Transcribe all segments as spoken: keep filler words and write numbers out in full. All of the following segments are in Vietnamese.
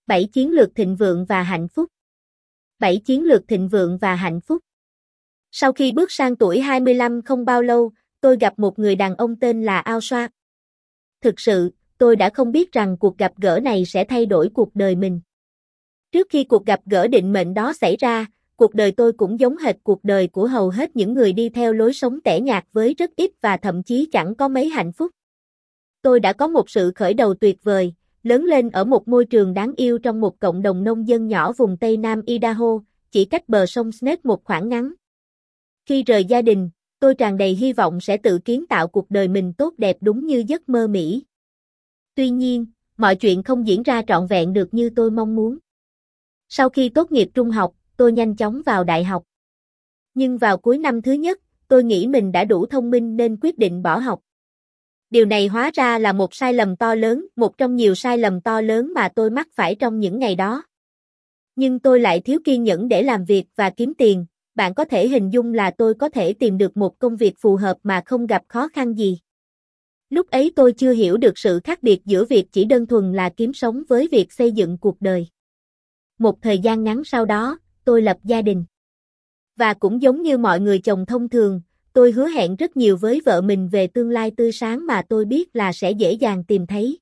bảy chiến lược thịnh vượng và hạnh phúc. bảy chiến lược thịnh vượng và hạnh phúc. Sau khi bước sang tuổi hai mươi lăm không bao lâu, tôi gặp một người đàn ông tên là Ao Schwartz. Thực sự, tôi đã không biết rằng cuộc gặp gỡ này sẽ thay đổi cuộc đời mình. Trước khi cuộc gặp gỡ định mệnh đó xảy ra, cuộc đời tôi cũng giống hệt cuộc đời của hầu hết những người đi theo lối sống tẻ nhạt với rất ít và thậm chí chẳng có mấy hạnh phúc. Tôi đã có một sự khởi đầu tuyệt vời, lớn lên ở một môi trường đáng yêu trong một cộng đồng nông dân nhỏ vùng Tây Nam Idaho, chỉ cách bờ sông Snake một khoảng ngắn. Khi rời gia đình, tôi tràn đầy hy vọng sẽ tự kiến tạo cuộc đời mình tốt đẹp đúng như giấc mơ Mỹ. Tuy nhiên, mọi chuyện không diễn ra trọn vẹn được như tôi mong muốn. Sau khi tốt nghiệp trung học, tôi nhanh chóng vào đại học. Nhưng vào cuối năm thứ nhất, tôi nghĩ mình đã đủ thông minh nên quyết định bỏ học. Điều này hóa ra là một sai lầm to lớn, một trong nhiều sai lầm to lớn mà tôi mắc phải trong những ngày đó. Nhưng tôi lại thiếu kiên nhẫn để làm việc và kiếm tiền. Bạn có thể hình dung là tôi có thể tìm được một công việc phù hợp mà không gặp khó khăn gì. Lúc ấy tôi chưa hiểu được sự khác biệt giữa việc chỉ đơn thuần là kiếm sống với việc xây dựng cuộc đời. Một thời gian ngắn sau đó, tôi lập gia đình. Và cũng giống như mọi người chồng thông thường, tôi hứa hẹn rất nhiều với vợ mình về tương lai tươi sáng mà tôi biết là sẽ dễ dàng tìm thấy.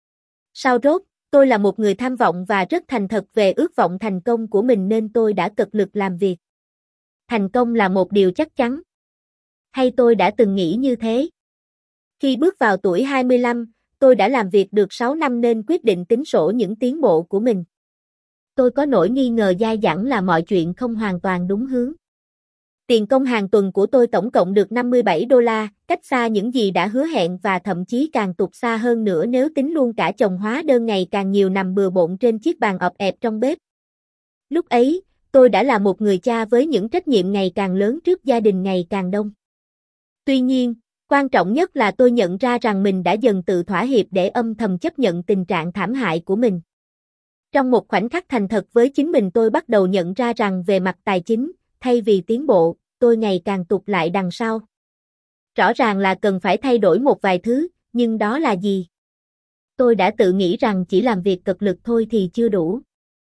Sau rốt, tôi là một người tham vọng và rất thành thật về ước vọng thành công của mình nên tôi đã cực lực làm việc. Thành công là một điều chắc chắn. Hay tôi đã từng nghĩ như thế. Khi bước vào tuổi hai mươi lăm, tôi đã làm việc được sáu năm nên quyết định tính sổ những tiến bộ của mình. Tôi có nỗi nghi ngờ dai dẳng là mọi chuyện không hoàn toàn đúng hướng. Tiền công hàng tuần của tôi tổng cộng được năm mươi bảy đô la, cách xa những gì đã hứa hẹn và thậm chí càng tụt xa hơn nữa nếu tính luôn cả chồng hóa đơn ngày càng nhiều nằm bừa bộn trên chiếc bàn ọp ẹp trong bếp. Lúc ấy, tôi đã là một người cha với những trách nhiệm ngày càng lớn trước gia đình ngày càng đông. Tuy nhiên, quan trọng nhất là tôi nhận ra rằng mình đã dần tự thỏa hiệp để âm thầm chấp nhận tình trạng thảm hại của mình. Trong một khoảnh khắc thành thật với chính mình tôi bắt đầu nhận ra rằng về mặt tài chính, thay vì tiến bộ, tôi ngày càng tụt lại đằng sau. Rõ ràng là cần phải thay đổi một vài thứ, nhưng đó là gì? Tôi đã tự nghĩ rằng chỉ làm việc cực lực thôi thì chưa đủ.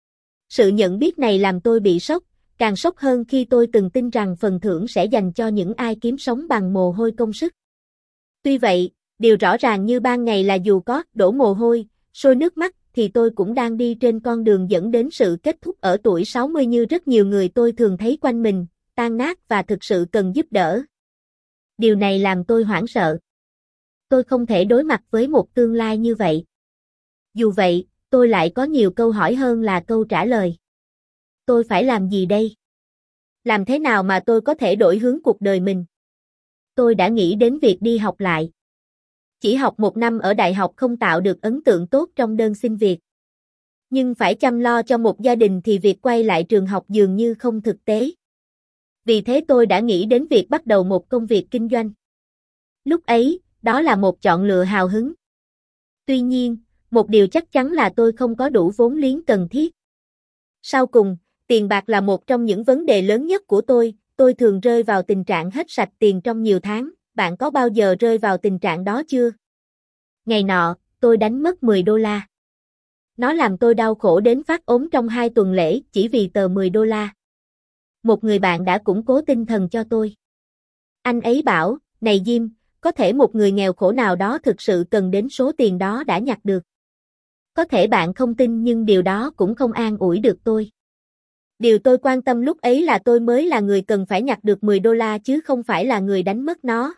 Sự nhận biết này làm tôi bị sốc, càng sốc hơn khi tôi từng tin rằng phần thưởng sẽ dành cho những ai kiếm sống bằng mồ hôi công sức. Tuy vậy, điều rõ ràng như ban ngày là dù có đổ mồ hôi, sôi nước mắt, thì tôi cũng đang đi trên con đường dẫn đến sự kết thúc ở tuổi sáu mươi như rất nhiều người tôi thường thấy quanh mình, tan nát và thực sự cần giúp đỡ. Điều này làm tôi hoảng sợ. Tôi không thể đối mặt với một tương lai như vậy. Dù vậy, tôi lại có nhiều câu hỏi hơn là câu trả lời. Tôi phải làm gì đây? Làm thế nào mà tôi có thể đổi hướng cuộc đời mình? Tôi đã nghĩ đến việc đi học lại. Chỉ học một năm ở đại học không tạo được ấn tượng tốt trong đơn xin việc. Nhưng phải chăm lo cho một gia đình thì việc quay lại trường học dường như không thực tế. Vì thế tôi đã nghĩ đến việc bắt đầu một công việc kinh doanh. Lúc ấy, đó là một chọn lựa hào hứng. Tuy nhiên, một điều chắc chắn là tôi không có đủ vốn liếng cần thiết. Sau cùng, tiền bạc là một trong những vấn đề lớn nhất của tôi, tôi thường rơi vào tình trạng hết sạch tiền trong nhiều tháng, bạn có bao giờ rơi vào tình trạng đó chưa? Ngày nọ, tôi đánh mất mười đô la. Nó làm tôi đau khổ đến phát ốm trong hai tuần lễ chỉ vì tờ mười đô la. Một người bạn đã củng cố tinh thần cho tôi. Anh ấy bảo, này Jim, có thể một người nghèo khổ nào đó thực sự cần đến số tiền đó đã nhặt được. Có thể bạn không tin nhưng điều đó cũng không an ủi được tôi. Điều tôi quan tâm lúc ấy là tôi mới là người cần phải nhặt được mười đô la chứ không phải là người đánh mất nó.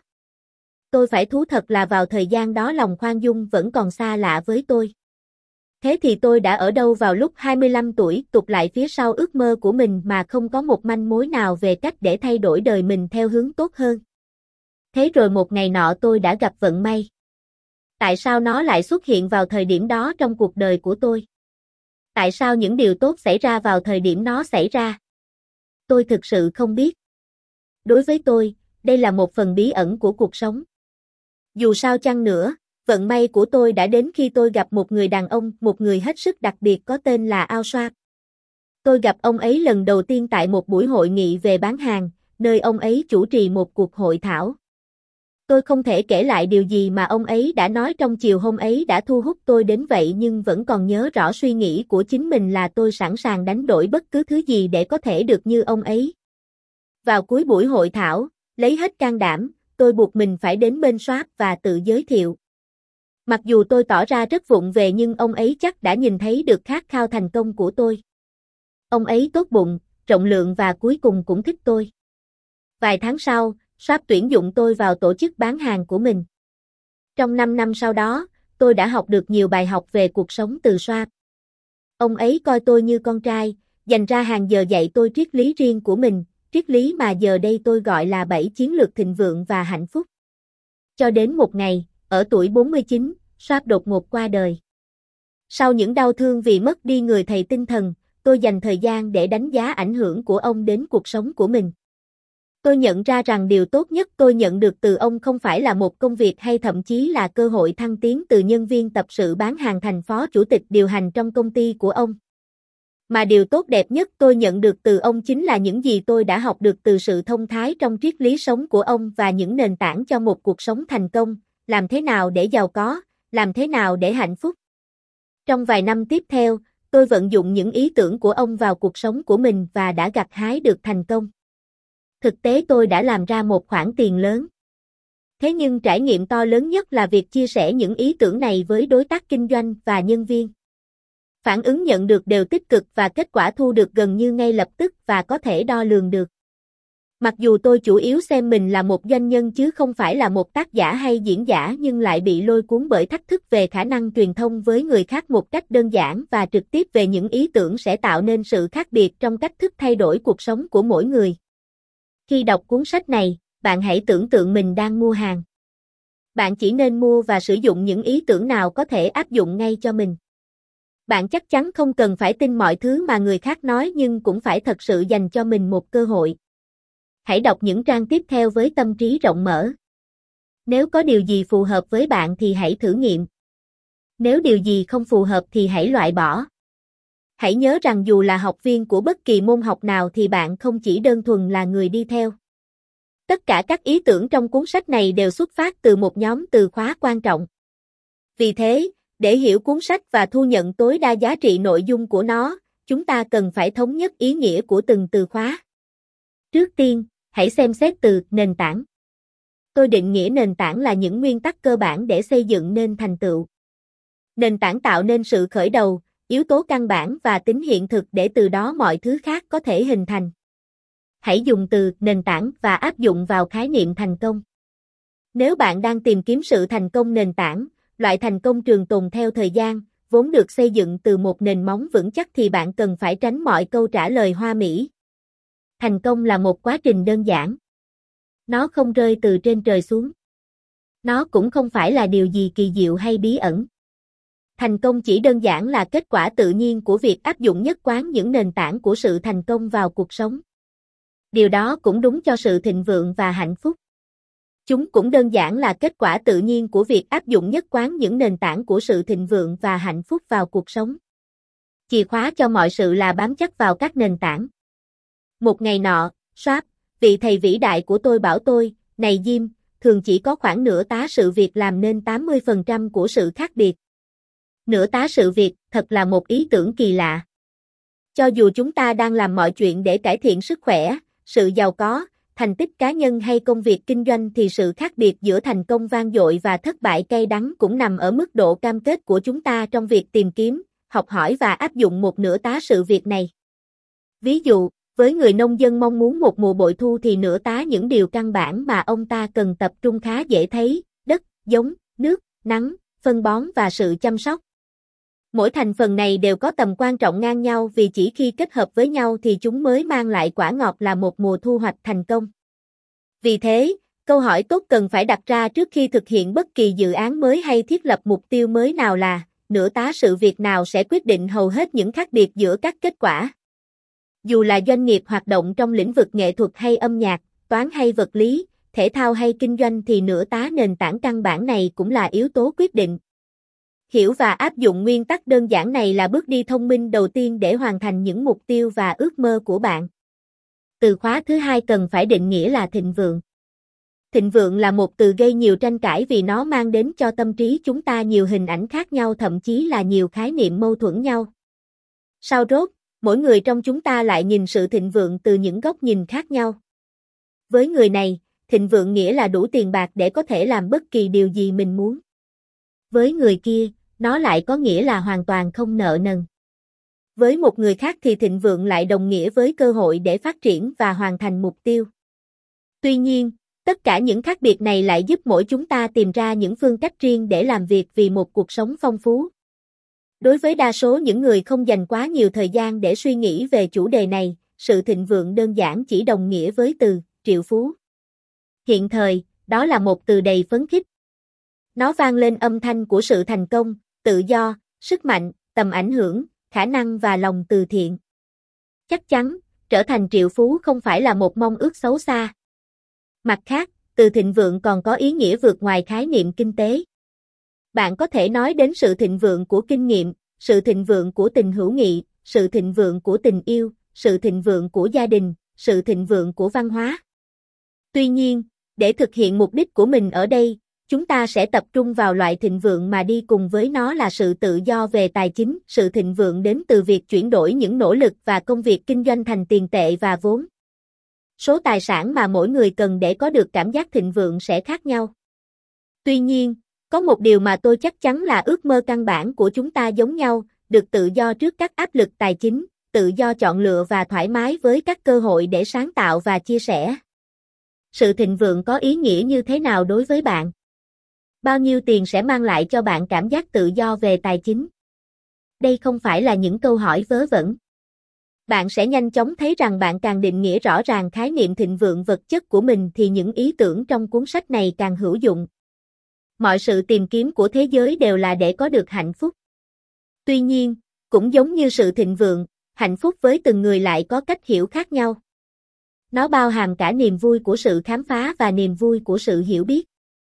Tôi phải thú thật là vào thời gian đó lòng khoan dung vẫn còn xa lạ với tôi. Thế thì tôi đã ở đâu vào lúc hai mươi lăm tuổi tụt lại phía sau ước mơ của mình mà không có một manh mối nào về cách để thay đổi đời mình theo hướng tốt hơn. Thế rồi một ngày nọ tôi đã gặp vận may. Tại sao nó lại xuất hiện vào thời điểm đó trong cuộc đời của tôi? Tại sao những điều tốt xảy ra vào thời điểm nó xảy ra? Tôi thực sự không biết. Đối với tôi, đây là một phần bí ẩn của cuộc sống. Dù sao chăng nữa, vận may của tôi đã đến khi tôi gặp một người đàn ông, một người hết sức đặc biệt có tên là Ao Schwartz. Tôi gặp ông ấy lần đầu tiên tại một buổi hội nghị về bán hàng, nơi ông ấy chủ trì một cuộc hội thảo. Tôi không thể kể lại điều gì mà ông ấy đã nói trong chiều hôm ấy đã thu hút tôi đến vậy, nhưng vẫn còn nhớ rõ suy nghĩ của chính mình là tôi sẵn sàng đánh đổi bất cứ thứ gì để có thể được như ông ấy. Vào cuối buổi hội thảo, lấy hết can đảm, tôi buộc mình phải đến bên Sharp và tự giới thiệu. Mặc dù tôi tỏ ra rất vụng về nhưng ông ấy chắc đã nhìn thấy được khát khao thành công của tôi. Ông ấy tốt bụng, rộng lượng và cuối cùng cũng thích tôi. Vài tháng sau, Sharp tuyển dụng tôi vào tổ chức bán hàng của mình. Trong năm năm sau đó, tôi đã học được nhiều bài học về cuộc sống từ Sharp. Ông ấy coi tôi như con trai, dành ra hàng giờ dạy tôi triết lý riêng của mình, triết lý mà giờ đây tôi gọi là bảy chiến lược thịnh vượng và hạnh phúc. Cho đến một ngày, ở tuổi bốn mươi chín, Sharp đột ngột qua đời. Sau những đau thương vì mất đi người thầy tinh thần, tôi dành thời gian để đánh giá ảnh hưởng của ông đến cuộc sống của mình. Tôi nhận ra rằng điều tốt nhất tôi nhận được từ ông không phải là một công việc hay thậm chí là cơ hội thăng tiến từ nhân viên tập sự bán hàng thành phó chủ tịch điều hành trong công ty của ông. Mà điều tốt đẹp nhất tôi nhận được từ ông chính là những gì tôi đã học được từ sự thông thái trong triết lý sống của ông và những nền tảng cho một cuộc sống thành công, làm thế nào để giàu có, làm thế nào để hạnh phúc. Trong vài năm tiếp theo, tôi vận dụng những ý tưởng của ông vào cuộc sống của mình và đã gặt hái được thành công. Thực tế tôi đã làm ra một khoản tiền lớn. Thế nhưng trải nghiệm to lớn nhất là việc chia sẻ những ý tưởng này với đối tác kinh doanh và nhân viên. Phản ứng nhận được đều tích cực và kết quả thu được gần như ngay lập tức và có thể đo lường được. Mặc dù tôi chủ yếu xem mình là một doanh nhân chứ không phải là một tác giả hay diễn giả, nhưng lại bị lôi cuốn bởi thách thức về khả năng truyền thông với người khác một cách đơn giản và trực tiếp về những ý tưởng sẽ tạo nên sự khác biệt trong cách thức thay đổi cuộc sống của mỗi người. Khi đọc cuốn sách này, bạn hãy tưởng tượng mình đang mua hàng. Bạn chỉ nên mua và sử dụng những ý tưởng nào có thể áp dụng ngay cho mình. Bạn chắc chắn không cần phải tin mọi thứ mà người khác nói, nhưng cũng phải thật sự dành cho mình một cơ hội. Hãy đọc những trang tiếp theo với tâm trí rộng mở. Nếu có điều gì phù hợp với bạn thì hãy thử nghiệm. Nếu điều gì không phù hợp thì hãy loại bỏ. Hãy nhớ rằng dù là học viên của bất kỳ môn học nào thì bạn không chỉ đơn thuần là người đi theo. Tất cả các ý tưởng trong cuốn sách này đều xuất phát từ một nhóm từ khóa quan trọng. Vì thế, để hiểu cuốn sách và thu nhận tối đa giá trị nội dung của nó, chúng ta cần phải thống nhất ý nghĩa của từng từ khóa. Trước tiên, hãy xem xét từ nền tảng. Tôi định nghĩa nền tảng là những nguyên tắc cơ bản để xây dựng nên thành tựu. Nền tảng tạo nên sự khởi đầu, yếu tố căn bản và tính hiện thực để từ đó mọi thứ khác có thể hình thành. Hãy dùng từ nền tảng và áp dụng vào khái niệm thành công. Nếu bạn đang tìm kiếm sự thành công nền tảng, loại thành công trường tồn theo thời gian, vốn được xây dựng từ một nền móng vững chắc, thì bạn cần phải tránh mọi câu trả lời hoa mỹ. Thành công là một quá trình đơn giản. Nó không rơi từ trên trời xuống. Nó cũng không phải là điều gì kỳ diệu hay bí ẩn. Thành công chỉ đơn giản là kết quả tự nhiên của việc áp dụng nhất quán những nền tảng của sự thành công vào cuộc sống. Điều đó cũng đúng cho sự thịnh vượng và hạnh phúc. Chúng cũng đơn giản là kết quả tự nhiên của việc áp dụng nhất quán những nền tảng của sự thịnh vượng và hạnh phúc vào cuộc sống. Chìa khóa cho mọi sự là bám chắc vào các nền tảng. Một ngày nọ, Sharp, vị thầy vĩ đại của tôi, bảo tôi, này Jim, thường chỉ có khoảng nửa tá sự việc làm nên tám mươi phần trăm của sự khác biệt. Nửa tá sự việc, thật là một ý tưởng kỳ lạ. Cho dù chúng ta đang làm mọi chuyện để cải thiện sức khỏe, sự giàu có, thành tích cá nhân hay công việc kinh doanh, thì sự khác biệt giữa thành công vang dội và thất bại cay đắng cũng nằm ở mức độ cam kết của chúng ta trong việc tìm kiếm, học hỏi và áp dụng một nửa tá sự việc này. Ví dụ, với người nông dân mong muốn một mùa bội thu thì nửa tá những điều căn bản mà ông ta cần tập trung khá dễ thấy: đất, giống, nước, nắng, phân bón và sự chăm sóc. Mỗi thành phần này đều có tầm quan trọng ngang nhau, vì chỉ khi kết hợp với nhau thì chúng mới mang lại quả ngọt là một mùa thu hoạch thành công. Vì thế, câu hỏi tốt cần phải đặt ra trước khi thực hiện bất kỳ dự án mới hay thiết lập mục tiêu mới nào là: nửa tá sự việc nào sẽ quyết định hầu hết những khác biệt giữa các kết quả. Dù là doanh nghiệp hoạt động trong lĩnh vực nghệ thuật hay âm nhạc, toán hay vật lý, thể thao hay kinh doanh, thì nửa tá nền tảng căn bản này cũng là yếu tố quyết định. Hiểu và áp dụng nguyên tắc đơn giản này là bước đi thông minh đầu tiên để hoàn thành những mục tiêu và ước mơ của bạn. Từ khóa thứ hai cần phải định nghĩa là thịnh vượng. Thịnh vượng là một từ gây nhiều tranh cãi vì nó mang đến cho tâm trí chúng ta nhiều hình ảnh khác nhau, thậm chí là nhiều khái niệm mâu thuẫn nhau. Sau rốt, mỗi người trong chúng ta lại nhìn sự thịnh vượng từ những góc nhìn khác nhau. Với người này, thịnh vượng nghĩa là đủ tiền bạc để có thể làm bất kỳ điều gì mình muốn. Với người kia, nó lại có nghĩa là hoàn toàn không nợ nần. Với một người khác thì thịnh vượng lại đồng nghĩa với cơ hội để phát triển và hoàn thành mục tiêu. Tuy nhiên, tất cả những khác biệt này lại giúp mỗi chúng ta tìm ra những phương cách riêng để làm việc vì một cuộc sống phong phú. Đối với đa số những người không dành quá nhiều thời gian để suy nghĩ về chủ đề này, sự thịnh vượng đơn giản chỉ đồng nghĩa với từ triệu phú. Hiện thời, đó là một từ đầy phấn khích. Nó vang lên âm thanh của sự thành công, tự do, sức mạnh, tầm ảnh hưởng, khả năng và lòng từ thiện. Chắc chắn, trở thành triệu phú không phải là một mong ước xấu xa. Mặt khác, từ thịnh vượng còn có ý nghĩa vượt ngoài khái niệm kinh tế. Bạn có thể nói đến sự thịnh vượng của kinh nghiệm, sự thịnh vượng của tình hữu nghị, sự thịnh vượng của tình yêu, sự thịnh vượng của gia đình, sự thịnh vượng của văn hóa. Tuy nhiên, để thực hiện mục đích của mình ở đây, chúng ta sẽ tập trung vào loại thịnh vượng mà đi cùng với nó là sự tự do về tài chính. Sự thịnh vượng đến từ việc chuyển đổi những nỗ lực và công việc kinh doanh thành tiền tệ và vốn. Số tài sản mà mỗi người cần để có được cảm giác thịnh vượng sẽ khác nhau. Tuy nhiên, có một điều mà tôi chắc chắn là ước mơ căn bản của chúng ta giống nhau, được tự do trước các áp lực tài chính, tự do chọn lựa và thoải mái với các cơ hội để sáng tạo và chia sẻ. Sự thịnh vượng có ý nghĩa như thế nào đối với bạn? Bao nhiêu tiền sẽ mang lại cho bạn cảm giác tự do về tài chính? Đây không phải là những câu hỏi vớ vẩn. Bạn sẽ nhanh chóng thấy rằng bạn càng định nghĩa rõ ràng khái niệm thịnh vượng vật chất của mình thì những ý tưởng trong cuốn sách này càng hữu dụng. Mọi sự tìm kiếm của thế giới đều là để có được hạnh phúc. Tuy nhiên, cũng giống như sự thịnh vượng, hạnh phúc với từng người lại có cách hiểu khác nhau. Nó bao hàm cả niềm vui của sự khám phá và niềm vui của sự hiểu biết.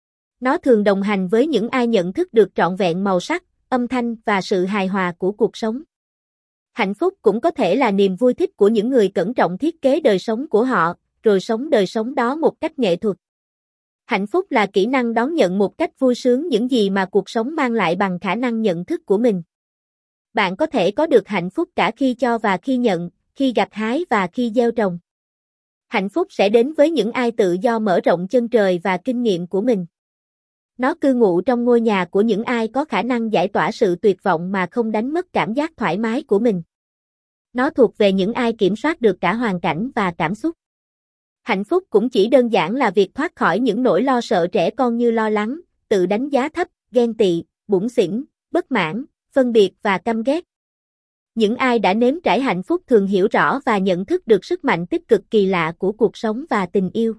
Nó thường đồng hành với những ai nhận thức được trọn vẹn màu sắc, âm thanh và sự hài hòa của cuộc sống. Hạnh phúc cũng có thể là niềm vui thích của những người cẩn trọng thiết kế đời sống của họ, rồi sống đời sống đó một cách nghệ thuật. Hạnh phúc là kỹ năng đón nhận một cách vui sướng những gì mà cuộc sống mang lại bằng khả năng nhận thức của mình. Bạn có thể có được hạnh phúc cả khi cho và khi nhận, khi gặt hái và khi gieo trồng. Hạnh phúc sẽ đến với những ai tự do mở rộng chân trời và kinh nghiệm của mình. Nó cư ngụ trong ngôi nhà của những ai có khả năng giải tỏa sự tuyệt vọng mà không đánh mất cảm giác thoải mái của mình. Nó thuộc về những ai kiểm soát được cả hoàn cảnh và cảm xúc. Hạnh phúc cũng chỉ đơn giản là việc thoát khỏi những nỗi lo sợ trẻ con như lo lắng, tự đánh giá thấp, ghen tị, bủn xỉn, bất mãn, phân biệt và căm ghét. Những ai đã nếm trải hạnh phúc thường hiểu rõ và nhận thức được sức mạnh tích cực kỳ lạ của cuộc sống và tình yêu.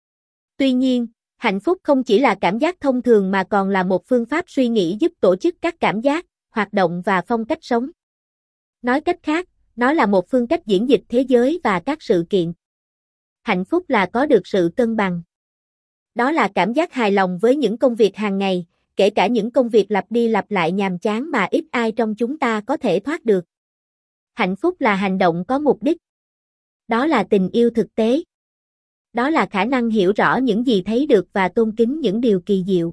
Tuy nhiên, hạnh phúc không chỉ là cảm giác thông thường mà còn là một phương pháp suy nghĩ giúp tổ chức các cảm giác, hoạt động và phong cách sống. Nói cách khác, nó là một phương cách diễn dịch thế giới và các sự kiện. Hạnh phúc là có được sự cân bằng. Đó là cảm giác hài lòng với những công việc hàng ngày, kể cả những công việc lặp đi lặp lại nhàm chán mà ít ai trong chúng ta có thể thoát được. Hạnh phúc là hành động có mục đích. Đó là tình yêu thực tế. Đó là khả năng hiểu rõ những gì thấy được và tôn kính những điều kỳ diệu.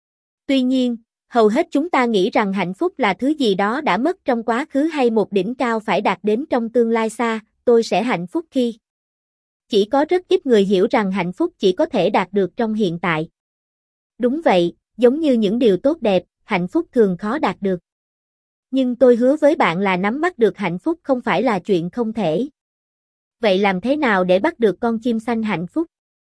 Tuy nhiên, hầu hết chúng ta nghĩ rằng hạnh phúc là thứ gì đó đã mất trong quá khứ hay một đỉnh cao phải đạt đến trong tương lai xa. Tôi sẽ hạnh phúc khi. Chỉ có rất ít người hiểu rằng hạnh phúc chỉ có thể đạt được trong hiện tại. Đúng vậy, giống như những điều tốt đẹp, hạnh phúc thường khó đạt được. Nhưng tôi hứa với bạn là nắm bắt được hạnh phúc không phải là chuyện không thể. Vậy làm thế nào để bắt được con chim xanh hạnh phúc?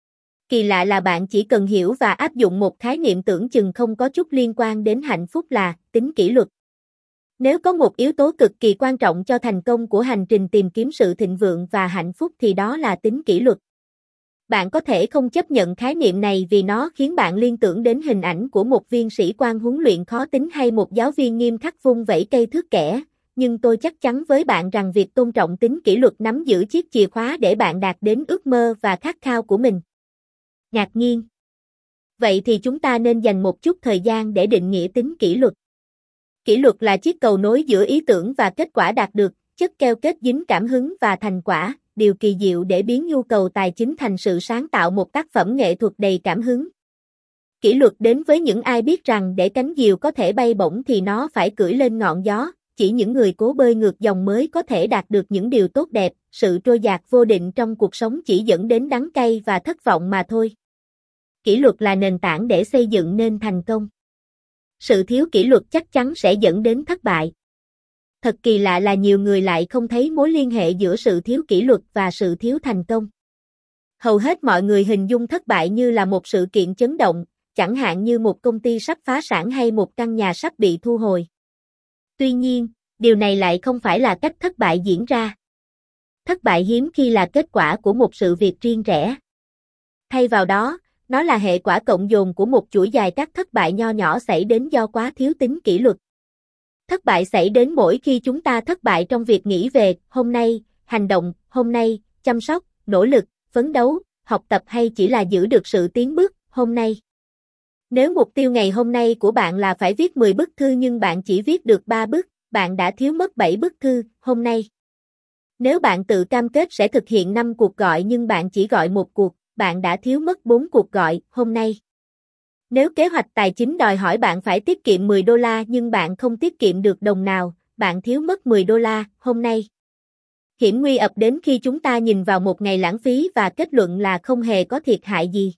Kỳ lạ là bạn chỉ cần hiểu và áp dụng một khái niệm tưởng chừng không có chút liên quan đến hạnh phúc là tính kỷ luật. Nếu có một yếu tố cực kỳ quan trọng cho thành công của hành trình tìm kiếm sự thịnh vượng và hạnh phúc thì đó là tính kỷ luật. Bạn có thể không chấp nhận khái niệm này vì nó khiến bạn liên tưởng đến hình ảnh của một viên sĩ quan huấn luyện khó tính hay một giáo viên nghiêm khắc vung vẩy cây thước kẻ, nhưng tôi chắc chắn với bạn rằng việc tôn trọng tính kỷ luật nắm giữ chiếc chìa khóa để bạn đạt đến ước mơ và khát khao của mình. Ngạc nhiên. Vậy thì chúng ta nên dành một chút thời gian để định nghĩa tính kỷ luật. Kỷ luật là chiếc cầu nối giữa ý tưởng và kết quả đạt được, chất keo kết dính cảm hứng và thành quả, điều kỳ diệu để biến nhu cầu tài chính thành sự sáng tạo một tác phẩm nghệ thuật đầy cảm hứng. Kỷ luật đến với những ai biết rằng để cánh diều có thể bay bổng thì nó phải cưỡi lên ngọn gió, chỉ những người cố bơi ngược dòng mới có thể đạt được những điều tốt đẹp, sự trôi dạt vô định trong cuộc sống chỉ dẫn đến đắng cay và thất vọng mà thôi. Kỷ luật là nền tảng để xây dựng nên thành công. Sự thiếu kỷ luật chắc chắn sẽ dẫn đến thất bại. Thật kỳ lạ là nhiều người lại không thấy mối liên hệ giữa sự thiếu kỷ luật và sự thiếu thành công. Hầu hết mọi người hình dung thất bại như là một sự kiện chấn động, chẳng hạn như một công ty sắp phá sản hay một căn nhà sắp bị thu hồi. Tuy nhiên, điều này lại không phải là cách thất bại diễn ra. Thất bại hiếm khi là kết quả của một sự việc riêng rẽ. Thay vào đó, nó là hệ quả cộng dồn của một chuỗi dài các thất bại nho nhỏ xảy đến do quá thiếu tính kỷ luật. Thất bại xảy đến mỗi khi chúng ta thất bại trong việc nghĩ về hôm nay, hành động hôm nay, chăm sóc, nỗ lực, phấn đấu, học tập hay chỉ là giữ được sự tiến bước hôm nay. Nếu mục tiêu ngày hôm nay của bạn là phải viết mười bức thư nhưng bạn chỉ viết được ba bức, bạn đã thiếu mất bảy bức thư hôm nay. Nếu bạn tự cam kết sẽ thực hiện năm cuộc gọi nhưng bạn chỉ gọi một cuộc, bạn đã thiếu mất bốn cuộc gọi hôm nay. Nếu kế hoạch tài chính đòi hỏi bạn phải tiết kiệm mười đô la nhưng bạn không tiết kiệm được đồng nào, bạn thiếu mất mười đô la hôm nay. Hiểm nguy ập đến khi chúng ta nhìn vào một ngày lãng phí và kết luận là không hề có thiệt hại gì.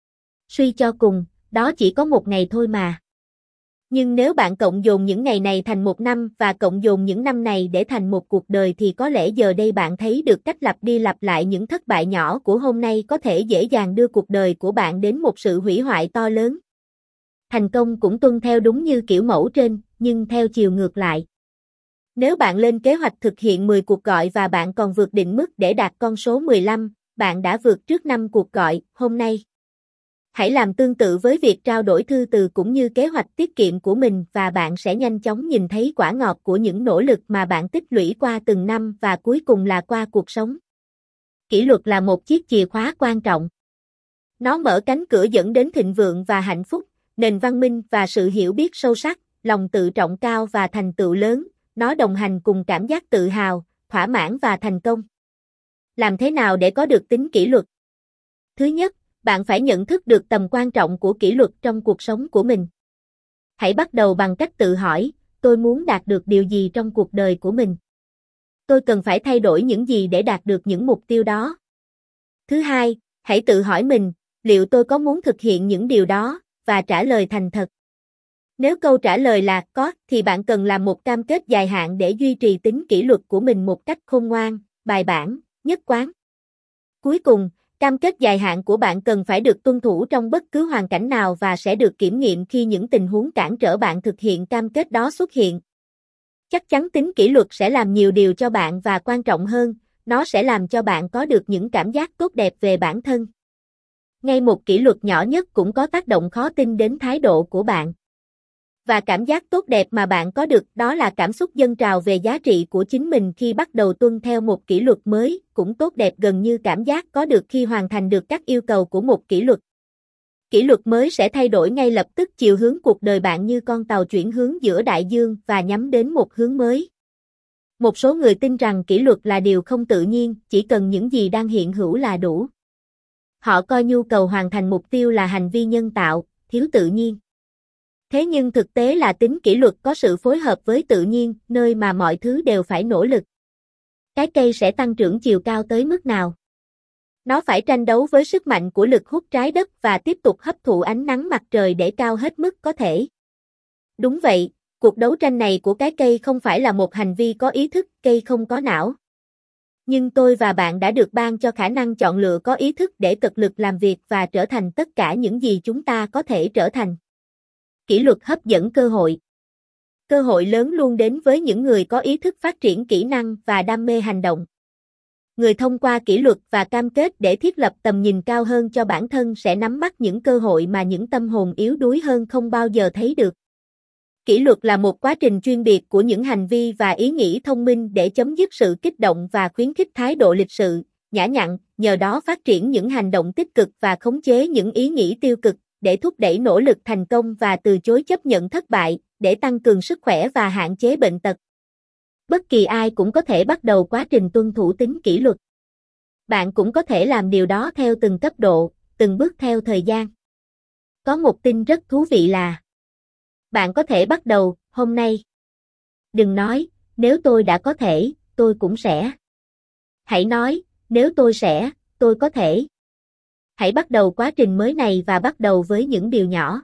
Suy cho cùng, đó chỉ có một ngày thôi mà. Nhưng nếu bạn cộng dồn những ngày này thành một năm và cộng dồn những năm này để thành một cuộc đời thì có lẽ giờ đây bạn thấy được cách lặp đi lặp lại những thất bại nhỏ của hôm nay có thể dễ dàng đưa cuộc đời của bạn đến một sự hủy hoại to lớn. Thành công cũng tuân theo đúng như kiểu mẫu trên, nhưng theo chiều ngược lại. Nếu bạn lên kế hoạch thực hiện mười cuộc gọi và bạn còn vượt định mức để đạt con số mười lăm, bạn đã vượt trước năm cuộc gọi hôm nay. Hãy làm tương tự với việc trao đổi thư từ cũng như kế hoạch tiết kiệm của mình và bạn sẽ nhanh chóng nhìn thấy quả ngọt của những nỗ lực mà bạn tích lũy qua từng năm và cuối cùng là qua cuộc sống. Kỷ luật là một chiếc chìa khóa quan trọng. Nó mở cánh cửa dẫn đến thịnh vượng và hạnh phúc, nền văn minh và sự hiểu biết sâu sắc, lòng tự trọng cao và thành tựu lớn, nó đồng hành cùng cảm giác tự hào, thỏa mãn và thành công. Làm thế nào để có được tính kỷ luật? Thứ nhất, bạn phải nhận thức được tầm quan trọng của kỷ luật trong cuộc sống của mình. Hãy bắt đầu bằng cách tự hỏi, tôi muốn đạt được điều gì trong cuộc đời của mình? Tôi cần phải thay đổi những gì để đạt được những mục tiêu đó? Thứ hai, hãy tự hỏi mình, liệu tôi có muốn thực hiện những điều đó, và trả lời thành thật. Nếu câu trả lời là có, thì bạn cần làm một cam kết dài hạn để duy trì tính kỷ luật của mình một cách khôn ngoan, bài bản, nhất quán. Cuối cùng, cam kết dài hạn của bạn cần phải được tuân thủ trong bất cứ hoàn cảnh nào và sẽ được kiểm nghiệm khi những tình huống cản trở bạn thực hiện cam kết đó xuất hiện. Chắc chắn tính kỷ luật sẽ làm nhiều điều cho bạn và quan trọng hơn, nó sẽ làm cho bạn có được những cảm giác tốt đẹp về bản thân. Ngay một kỷ luật nhỏ nhất cũng có tác động khó tin đến thái độ của bạn. Và cảm giác tốt đẹp mà bạn có được đó là cảm xúc dâng trào về giá trị của chính mình khi bắt đầu tuân theo một kỷ luật mới, cũng tốt đẹp gần như cảm giác có được khi hoàn thành được các yêu cầu của một kỷ luật. Kỷ luật mới sẽ thay đổi ngay lập tức chiều hướng cuộc đời bạn như con tàu chuyển hướng giữa đại dương và nhắm đến một hướng mới. Một số người tin rằng kỷ luật là điều không tự nhiên, chỉ cần những gì đang hiện hữu là đủ. Họ coi nhu cầu hoàn thành mục tiêu là hành vi nhân tạo, thiếu tự nhiên. Thế nhưng thực tế là tính kỷ luật có sự phối hợp với tự nhiên, nơi mà mọi thứ đều phải nỗ lực. Cái cây sẽ tăng trưởng chiều cao tới mức nào? Nó phải tranh đấu với sức mạnh của lực hút trái đất và tiếp tục hấp thụ ánh nắng mặt trời để cao hết mức có thể. Đúng vậy, cuộc đấu tranh này của cái cây không phải là một hành vi có ý thức, cây không có não. Nhưng tôi và bạn đã được ban cho khả năng chọn lựa có ý thức để cực lực làm việc và trở thành tất cả những gì chúng ta có thể trở thành. Kỷ luật hấp dẫn cơ hội. Cơ hội lớn luôn đến với những người có ý thức phát triển kỹ năng và đam mê hành động. Người thông qua kỷ luật và cam kết để thiết lập tầm nhìn cao hơn cho bản thân sẽ nắm bắt những cơ hội mà những tâm hồn yếu đuối hơn không bao giờ thấy được. Kỷ luật là một quá trình chuyên biệt của những hành vi và ý nghĩ thông minh để chấm dứt sự kích động và khuyến khích thái độ lịch sự, nhã nhặn, nhờ đó phát triển những hành động tích cực và khống chế những ý nghĩ tiêu cực, để thúc đẩy nỗ lực thành công và từ chối chấp nhận thất bại, để tăng cường sức khỏe và hạn chế bệnh tật. Bất kỳ ai cũng có thể bắt đầu quá trình tuân thủ tính kỷ luật. Bạn cũng có thể làm điều đó theo từng cấp độ, từng bước theo thời gian. Có một tin rất thú vị là bạn có thể bắt đầu hôm nay. Đừng nói, nếu tôi đã có thể, tôi cũng sẽ. Hãy nói, nếu tôi sẽ, tôi có thể. Hãy bắt đầu quá trình mới này và bắt đầu với những điều nhỏ.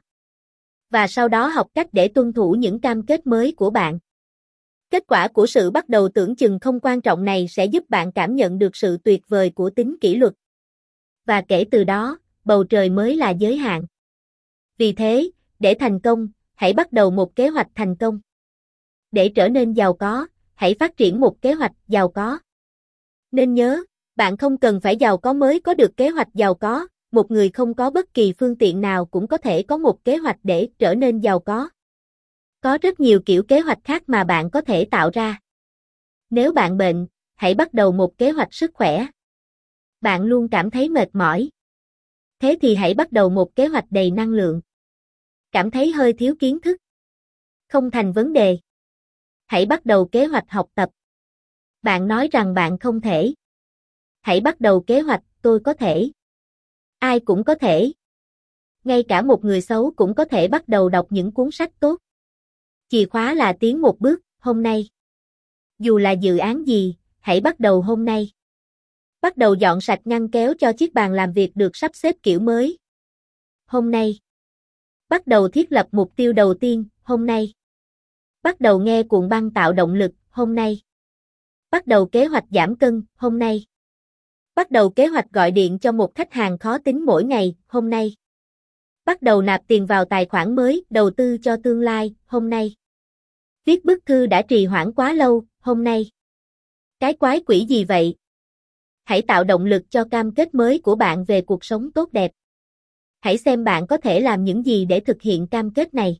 Và sau đó học cách để tuân thủ những cam kết mới của bạn. Kết quả của sự bắt đầu tưởng chừng không quan trọng này sẽ giúp bạn cảm nhận được sự tuyệt vời của tính kỷ luật. Và kể từ đó, bầu trời mới là giới hạn. Vì thế, để thành công, hãy bắt đầu một kế hoạch thành công. Để trở nên giàu có, hãy phát triển một kế hoạch giàu có. Nên nhớ, bạn không cần phải giàu có mới có được kế hoạch giàu có, một người không có bất kỳ phương tiện nào cũng có thể có một kế hoạch để trở nên giàu có. Có rất nhiều kiểu kế hoạch khác mà bạn có thể tạo ra. Nếu bạn bệnh, hãy bắt đầu một kế hoạch sức khỏe. Bạn luôn cảm thấy mệt mỏi. Thế thì hãy bắt đầu một kế hoạch đầy năng lượng. Cảm thấy hơi thiếu kiến thức. Không thành vấn đề. Hãy bắt đầu kế hoạch học tập. Bạn nói rằng bạn không thể. Hãy bắt đầu kế hoạch, tôi có thể. Ai cũng có thể. Ngay cả một người xấu cũng có thể bắt đầu đọc những cuốn sách tốt. Chìa khóa là tiến một bước, hôm nay. Dù là dự án gì, hãy bắt đầu hôm nay. Bắt đầu dọn sạch ngăn kéo cho chiếc bàn làm việc được sắp xếp kiểu mới. Hôm nay. Bắt đầu thiết lập mục tiêu đầu tiên, hôm nay. Bắt đầu nghe cuộn băng tạo động lực, hôm nay. Bắt đầu kế hoạch giảm cân, hôm nay. Bắt đầu kế hoạch gọi điện cho một khách hàng khó tính mỗi ngày, hôm nay. Bắt đầu nạp tiền vào tài khoản mới, đầu tư cho tương lai, hôm nay. Viết bức thư đã trì hoãn quá lâu, hôm nay. Cái quái quỷ gì vậy? Hãy tạo động lực cho cam kết mới của bạn về cuộc sống tốt đẹp. Hãy xem bạn có thể làm những gì để thực hiện cam kết này.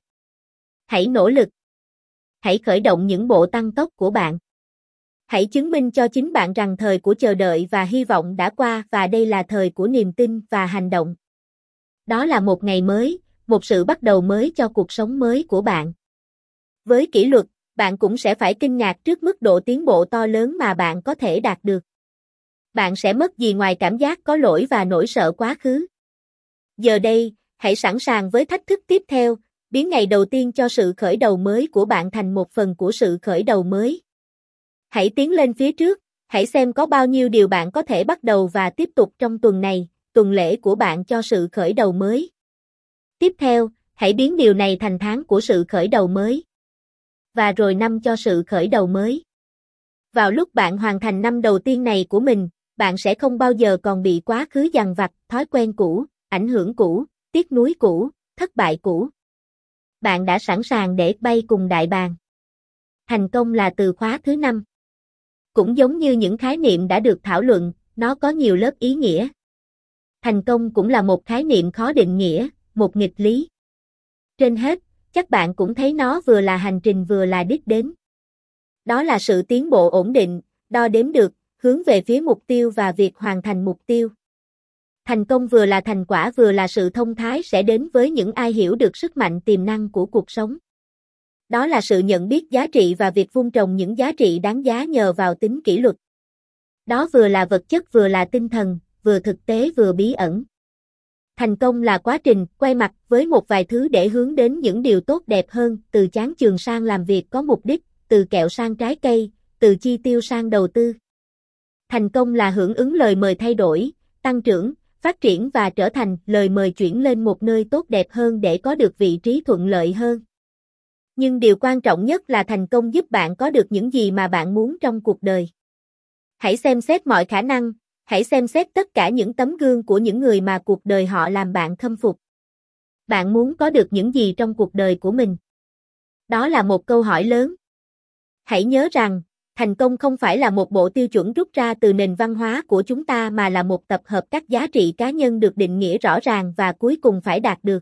Hãy nỗ lực. Hãy khởi động những bộ tăng tốc của bạn. Hãy chứng minh cho chính bạn rằng thời của chờ đợi và hy vọng đã qua và đây là thời của niềm tin và hành động. Đó là một ngày mới, một sự bắt đầu mới cho cuộc sống mới của bạn. Với kỷ luật, bạn cũng sẽ phải kinh ngạc trước mức độ tiến bộ to lớn mà bạn có thể đạt được. Bạn sẽ mất gì ngoài cảm giác có lỗi và nỗi sợ quá khứ. Giờ đây, hãy sẵn sàng với thách thức tiếp theo, biến ngày đầu tiên cho sự khởi đầu mới của bạn thành một phần của sự khởi đầu mới. Hãy tiến lên phía trước, hãy xem có bao nhiêu điều bạn có thể bắt đầu và tiếp tục trong tuần này, tuần lễ của bạn cho sự khởi đầu mới. Tiếp theo, hãy biến điều này thành tháng của sự khởi đầu mới. Và rồi năm cho sự khởi đầu mới. Vào lúc bạn hoàn thành năm đầu tiên này của mình, bạn sẽ không bao giờ còn bị quá khứ dằn vặt, thói quen cũ, ảnh hưởng cũ, tiếc nuối cũ, thất bại cũ. Bạn đã sẵn sàng để bay cùng đại bàng. Thành công là từ khóa thứ năm. Cũng giống như những khái niệm đã được thảo luận, nó có nhiều lớp ý nghĩa. Thành công cũng là một khái niệm khó định nghĩa, một nghịch lý. Trên hết, chắc bạn cũng thấy nó vừa là hành trình vừa là đích đến. Đó là sự tiến bộ ổn định, đo đếm được, hướng về phía mục tiêu và việc hoàn thành mục tiêu. Thành công vừa là thành quả vừa là sự thông thái sẽ đến với những ai hiểu được sức mạnh tiềm năng của cuộc sống. Đó là sự nhận biết giá trị và việc vun trồng những giá trị đáng giá nhờ vào tính kỷ luật. Đó vừa là vật chất vừa là tinh thần, vừa thực tế vừa bí ẩn. Thành công là quá trình quay mặt với một vài thứ để hướng đến những điều tốt đẹp hơn, từ chán chường sang làm việc có mục đích, từ kẹo sang trái cây, từ chi tiêu sang đầu tư. Thành công là hưởng ứng lời mời thay đổi, tăng trưởng, phát triển và trở thành lời mời chuyển lên một nơi tốt đẹp hơn để có được vị trí thuận lợi hơn. Nhưng điều quan trọng nhất là thành công giúp bạn có được những gì mà bạn muốn trong cuộc đời. Hãy xem xét mọi khả năng, hãy xem xét tất cả những tấm gương của những người mà cuộc đời họ làm bạn khâm phục. Bạn muốn có được những gì trong cuộc đời của mình? Đó là một câu hỏi lớn. Hãy nhớ rằng, thành công không phải là một bộ tiêu chuẩn rút ra từ nền văn hóa của chúng ta mà là một tập hợp các giá trị cá nhân được định nghĩa rõ ràng và cuối cùng phải đạt được.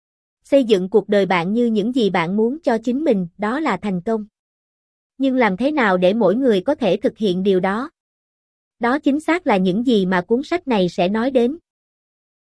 Xây dựng cuộc đời bạn như những gì bạn muốn cho chính mình, đó là thành công. Nhưng làm thế nào để mỗi người có thể thực hiện điều đó? Đó chính xác là những gì mà cuốn sách này sẽ nói đến.